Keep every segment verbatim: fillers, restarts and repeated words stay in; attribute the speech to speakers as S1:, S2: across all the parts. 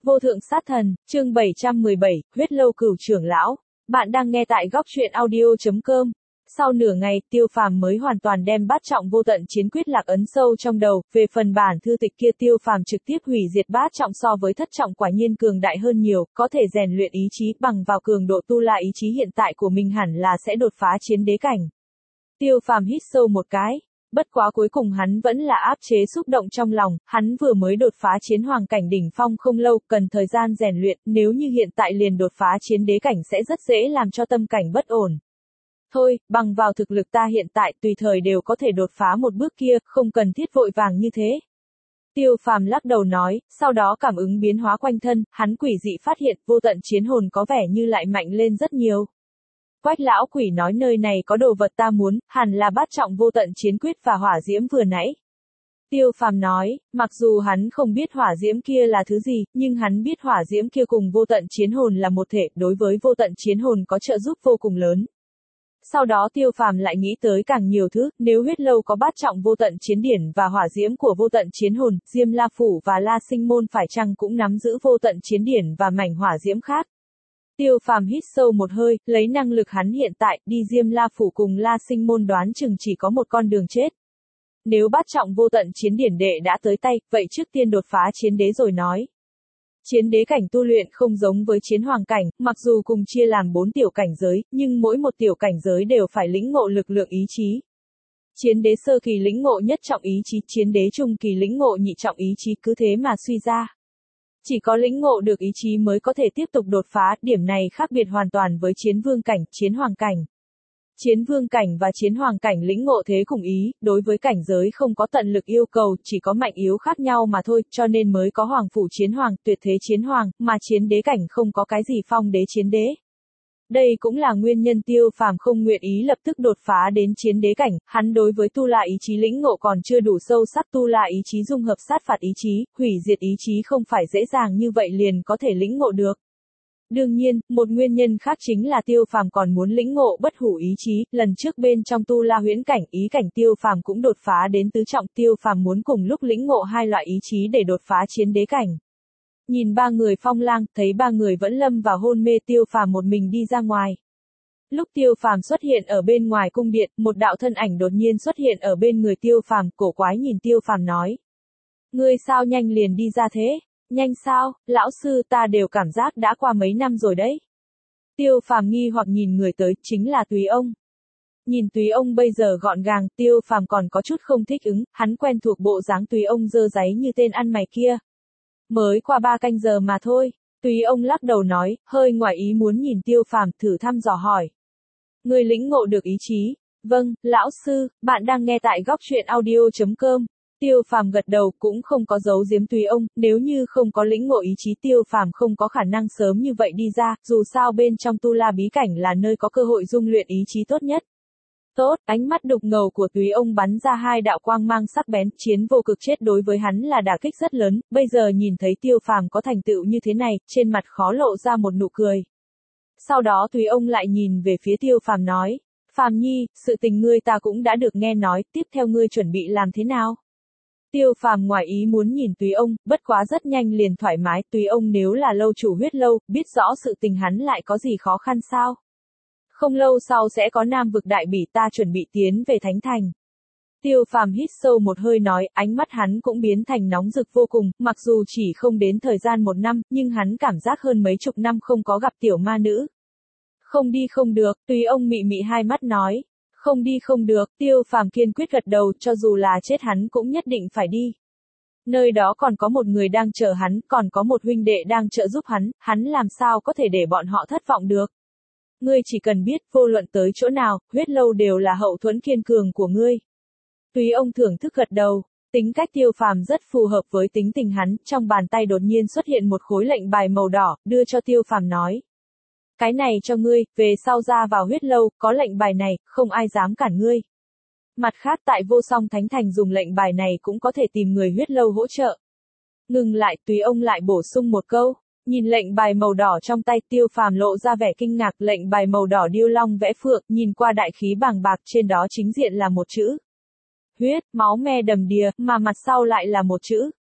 S1: Vô thượng sát thần, chương bảy trăm mười bảy, huyết lâu cửu trưởng lão. Bạn đang nghe tại góc truyện audio chấm com. Sau nửa ngày, Tiêu Phàm mới hoàn toàn đem bát trọng vô tận chiến quyết lạc ấn sâu trong đầu, về phần bản thư tịch kia Tiêu Phàm trực tiếp hủy diệt bát trọng so với thất trọng quả nhiên cường đại hơn nhiều, có thể rèn luyện ý chí bằng vào cường độ tu la ý chí hiện tại của mình hẳn là sẽ đột phá chiến đế cảnh. Tiêu Phàm hít sâu một cái. Bất quá cuối cùng hắn vẫn là áp chế xúc động trong lòng, hắn vừa mới đột phá chiến hoàng cảnh đỉnh phong không lâu, cần thời gian rèn luyện, nếu như hiện tại liền đột phá chiến đế cảnh sẽ rất dễ làm cho tâm cảnh bất ổn. Thôi, bằng vào thực lực ta hiện tại tùy thời đều có thể đột phá một bước kia, không cần thiết vội vàng như thế. Tiêu Phàm lắc đầu nói, sau đó cảm ứng biến hóa quanh thân, hắn quỷ dị phát hiện vô tận chiến hồn có vẻ như lại mạnh lên rất nhiều. Quách lão quỷ nói nơi này có đồ vật ta muốn, hẳn là bát trọng vô tận chiến quyết và hỏa diễm vừa nãy. Tiêu Phàm nói, mặc dù hắn không biết hỏa diễm kia là thứ gì, nhưng hắn biết hỏa diễm kia cùng vô tận chiến hồn là một thể, đối với vô tận chiến hồn có trợ giúp vô cùng lớn. Sau đó Tiêu Phàm lại nghĩ tới càng nhiều thứ, nếu huyết lâu có bát trọng vô tận chiến điển và hỏa diễm của vô tận chiến hồn, Diêm La Phủ và La Sinh Môn phải chăng cũng nắm giữ vô tận chiến điển và mảnh hỏa diễm khác. Tiêu Phàm hít sâu một hơi, lấy năng lực hắn hiện tại, đi Diêm La Phủ cùng La Sinh Môn đoán chừng chỉ có một con đường chết. Nếu bát trọng vô tận chiến điển đệ đã tới tay, vậy trước tiên đột phá chiến đế rồi nói. Chiến đế cảnh tu luyện không giống với chiến hoàng cảnh, mặc dù cùng chia làm bốn tiểu cảnh giới, nhưng mỗi một tiểu cảnh giới đều phải lĩnh ngộ lực lượng ý chí. Chiến đế sơ kỳ lĩnh ngộ nhất trọng ý chí, chiến đế trung kỳ lĩnh ngộ nhị trọng ý chí, cứ thế mà suy ra. Chỉ có lĩnh ngộ được ý chí mới có thể tiếp tục đột phá, điểm này khác biệt hoàn toàn với chiến vương cảnh, chiến hoàng cảnh. Chiến vương cảnh và chiến hoàng cảnh lĩnh ngộ thế cùng ý, đối với cảnh giới không có tận lực yêu cầu, chỉ có mạnh yếu khác nhau mà thôi, cho nên mới có hoàng phủ chiến hoàng, tuyệt thế chiến hoàng, mà chiến đế cảnh không có cái gì phong đế chiến đế. Đây cũng là nguyên nhân Tiêu Phàm không nguyện ý lập tức đột phá đến chiến đế cảnh, hắn đối với tu la ý chí lĩnh ngộ còn chưa đủ sâu sắc, tu la ý chí dung hợp sát phạt ý chí, hủy diệt ý chí không phải dễ dàng như vậy liền có thể lĩnh ngộ được. Đương nhiên, một nguyên nhân khác chính là Tiêu Phàm còn muốn lĩnh ngộ bất hủ ý chí, lần trước bên trong tu la huyễn cảnh, ý cảnh Tiêu Phàm cũng đột phá đến tứ trọng, Tiêu Phàm muốn cùng lúc lĩnh ngộ hai loại ý chí để đột phá chiến đế cảnh. Nhìn ba người Phong Lang, thấy ba người vẫn lâm vào hôn mê, Tiêu Phàm một mình đi ra ngoài. Lúc Tiêu Phàm xuất hiện ở bên ngoài cung điện, một đạo thân ảnh đột nhiên xuất hiện ở bên người Tiêu Phàm, cổ quái nhìn Tiêu Phàm nói: "Ngươi sao nhanh liền đi ra thế?" "Nhanh sao, lão sư, ta đều cảm giác đã qua mấy năm rồi đấy." Tiêu Phàm nghi hoặc nhìn người tới, chính là Túy Ông. Nhìn Túy Ông bây giờ gọn gàng, Tiêu Phàm còn có chút không thích ứng, hắn quen thuộc bộ dáng Túy Ông dơ dáy như tên ăn mày kia. Mới qua ba canh giờ mà thôi. Túy Ông lắc đầu nói, hơi ngoài ý muốn nhìn Tiêu Phàm, thử thăm dò hỏi: "Ngươi lĩnh ngộ được ý chí?" "Vâng, lão sư." Bạn đang nghe tại góc truyện audio chấm com. Tiêu Phàm gật đầu, cũng không có giấu giếm Túy Ông, nếu như không có lĩnh ngộ ý chí Tiêu Phàm không có khả năng sớm như vậy đi ra, dù sao bên trong tu la bí cảnh là nơi có cơ hội dung luyện ý chí tốt nhất. Tốt, ánh mắt đục ngầu của Túy Ông bắn ra hai đạo quang mang sắc bén, chiến vô cực chết đối với hắn là đả kích rất lớn, bây giờ nhìn thấy Tiêu Phàm có thành tựu như thế này, trên mặt khó lộ ra một nụ cười. Sau đó Túy Ông lại nhìn về phía Tiêu Phàm nói: "Phàm nhi, sự tình ngươi ta cũng đã được nghe nói, tiếp theo ngươi chuẩn bị làm thế nào?" Tiêu Phàm ngoài ý muốn nhìn Túy Ông, bất quá rất nhanh liền thoải mái, Túy Ông nếu là lâu chủ huyết lâu, biết rõ sự tình hắn lại có gì khó khăn sao? Không lâu sau sẽ có Nam vực đại bỉ, ta chuẩn bị tiến về Thánh Thành. Tiêu Phàm hít sâu một hơi nói, ánh mắt hắn cũng biến thành nóng rực vô cùng, mặc dù chỉ không đến thời gian một năm, nhưng hắn cảm giác hơn mấy chục năm không có gặp tiểu ma nữ. Không đi không được, Túy Ông mị mị hai mắt nói. Không đi không được, Tiêu Phàm kiên quyết gật đầu, cho dù là chết hắn cũng nhất định phải đi. Nơi đó còn có một người đang chờ hắn, còn có một huynh đệ đang trợ giúp hắn, hắn làm sao có thể để bọn họ thất vọng được. Ngươi chỉ cần biết, vô luận tới chỗ nào, huyết lâu đều là hậu thuẫn kiên cường của ngươi. Túy Ông thưởng thức gật đầu, tính cách Tiêu Phàm rất phù hợp với tính tình hắn, trong bàn tay đột nhiên xuất hiện một khối lệnh bài màu đỏ, đưa cho Tiêu Phàm nói: "Cái này cho ngươi, về sau ra vào huyết lâu, có lệnh bài này, không ai dám cản ngươi." Mặt khác tại Vô Song Thánh Thành dùng lệnh bài này cũng có thể tìm người huyết lâu hỗ trợ. Ngừng lại, Túy Ông lại bổ sung một câu. Nhìn lệnh bài màu đỏ trong tay, Tiêu Phàm lộ ra vẻ kinh ngạc, lệnh bài màu đỏ điêu long vẽ phượng, nhìn qua đại khí bàng bạc, trên đó chính diện là một chữ huyết, máu me đầm đìa, mà mặt sau lại là một chữ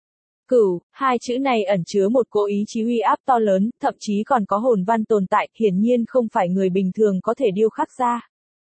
S1: Cửu, hai chữ này ẩn chứa một cỗ ý chí uy áp to lớn, thậm chí còn có hồn văn tồn tại, hiển nhiên không phải người bình thường có thể điêu khắc ra.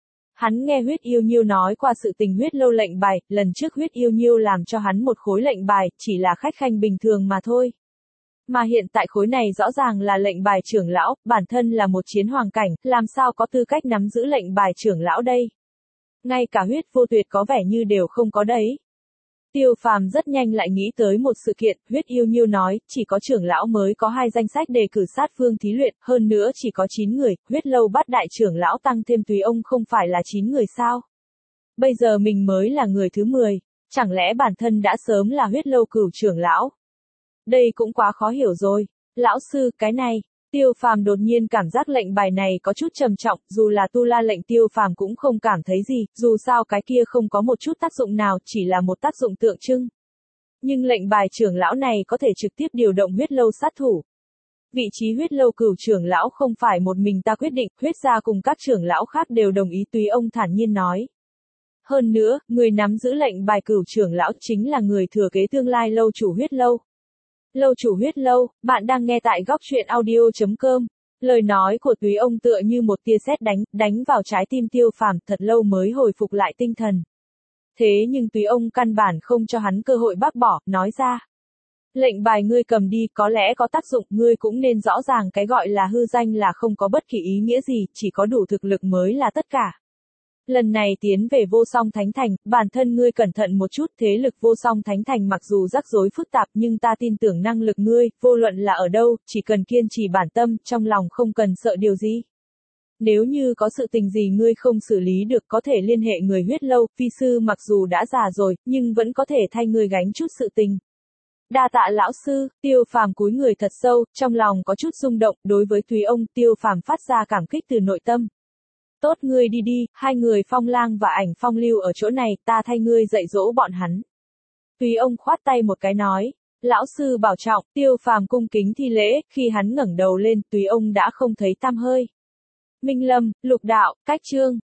S1: Hắn nghe huyết yêu nhiêu nói qua sự tình huyết lâu lệnh bài, lần trước huyết yêu nhiêu làm cho hắn một khối lệnh bài, chỉ là khách khanh bình thường mà thôi. Mà hiện tại khối này rõ ràng là lệnh bài trưởng lão, bản thân là một chiến hoàng cảnh, làm sao có tư cách nắm giữ lệnh bài trưởng lão đây? Ngay cả huyết vô tuyệt có vẻ như đều không có đấy. Tiêu Phàm rất nhanh lại nghĩ tới một sự kiện, huyết yêu nhiêu nói, chỉ có trưởng lão mới có hai danh sách đề cử sát phương thí luyện, hơn nữa chỉ có chín người, huyết lâu bát đại trưởng lão tăng thêm tùy ông không phải là chín người sao? Bây giờ mình mới là người thứ mười, chẳng lẽ bản thân đã sớm là huyết lâu cửu trưởng lão? Đây cũng quá khó hiểu rồi. Lão sư, cái này, Tiêu Phàm đột nhiên cảm giác lệnh bài này có chút trầm trọng, dù là tu la lệnh Tiêu Phàm cũng không cảm thấy gì, dù sao cái kia không có một chút tác dụng nào, chỉ là một tác dụng tượng trưng. Nhưng lệnh bài trưởng lão này có thể trực tiếp điều động huyết lâu sát thủ. Vị trí huyết lâu cửu trưởng lão không phải một mình ta quyết định, huyết gia cùng các trưởng lão khác đều đồng ý, tùy ông thản nhiên nói. Hơn nữa, người nắm giữ lệnh bài cửu trưởng lão chính là người thừa kế tương lai lâu chủ huyết lâu. Lâu chủ huyết lâu, bạn đang nghe tại góc truyện audio chấm com. Lời nói của Túy ông tựa như một tia sét đánh, đánh vào trái tim Tiêu Phàm, thật lâu mới hồi phục lại tinh thần. Thế nhưng Túy ông căn bản không cho hắn cơ hội bác bỏ, nói ra. Lệnh bài ngươi cầm đi, có lẽ có tác dụng, ngươi cũng nên rõ ràng cái gọi là hư danh là không có bất kỳ ý nghĩa gì, chỉ có đủ thực lực mới là tất cả. Lần này tiến về vô song thánh thành, bản thân ngươi cẩn thận một chút, thế lực vô song thánh thành mặc dù rắc rối phức tạp nhưng ta tin tưởng năng lực ngươi, vô luận là ở đâu, chỉ cần kiên trì bản tâm, trong lòng không cần sợ điều gì. Nếu như có sự tình gì ngươi không xử lý được có thể liên hệ người huyết lâu, phi sư mặc dù đã già rồi, nhưng vẫn có thể thay ngươi gánh chút sự tình. Đa tạ lão sư, Tiêu Phàm cúi người thật sâu, trong lòng có chút rung động, đối với Túy ông, Tiêu Phàm phát ra cảm kích từ nội tâm. Tốt, ngươi đi đi, hai người Phong Lang và Ảnh Phong lưu ở chỗ này, ta thay ngươi dạy dỗ bọn hắn. Túy ông khoát tay một cái nói, lão sư bảo trọng, Tiêu Phàm cung kính thi lễ, khi hắn ngẩng đầu lên, Túy ông đã không thấy tăm hơi. Minh Lâm, Lục Đạo, Cách Chương.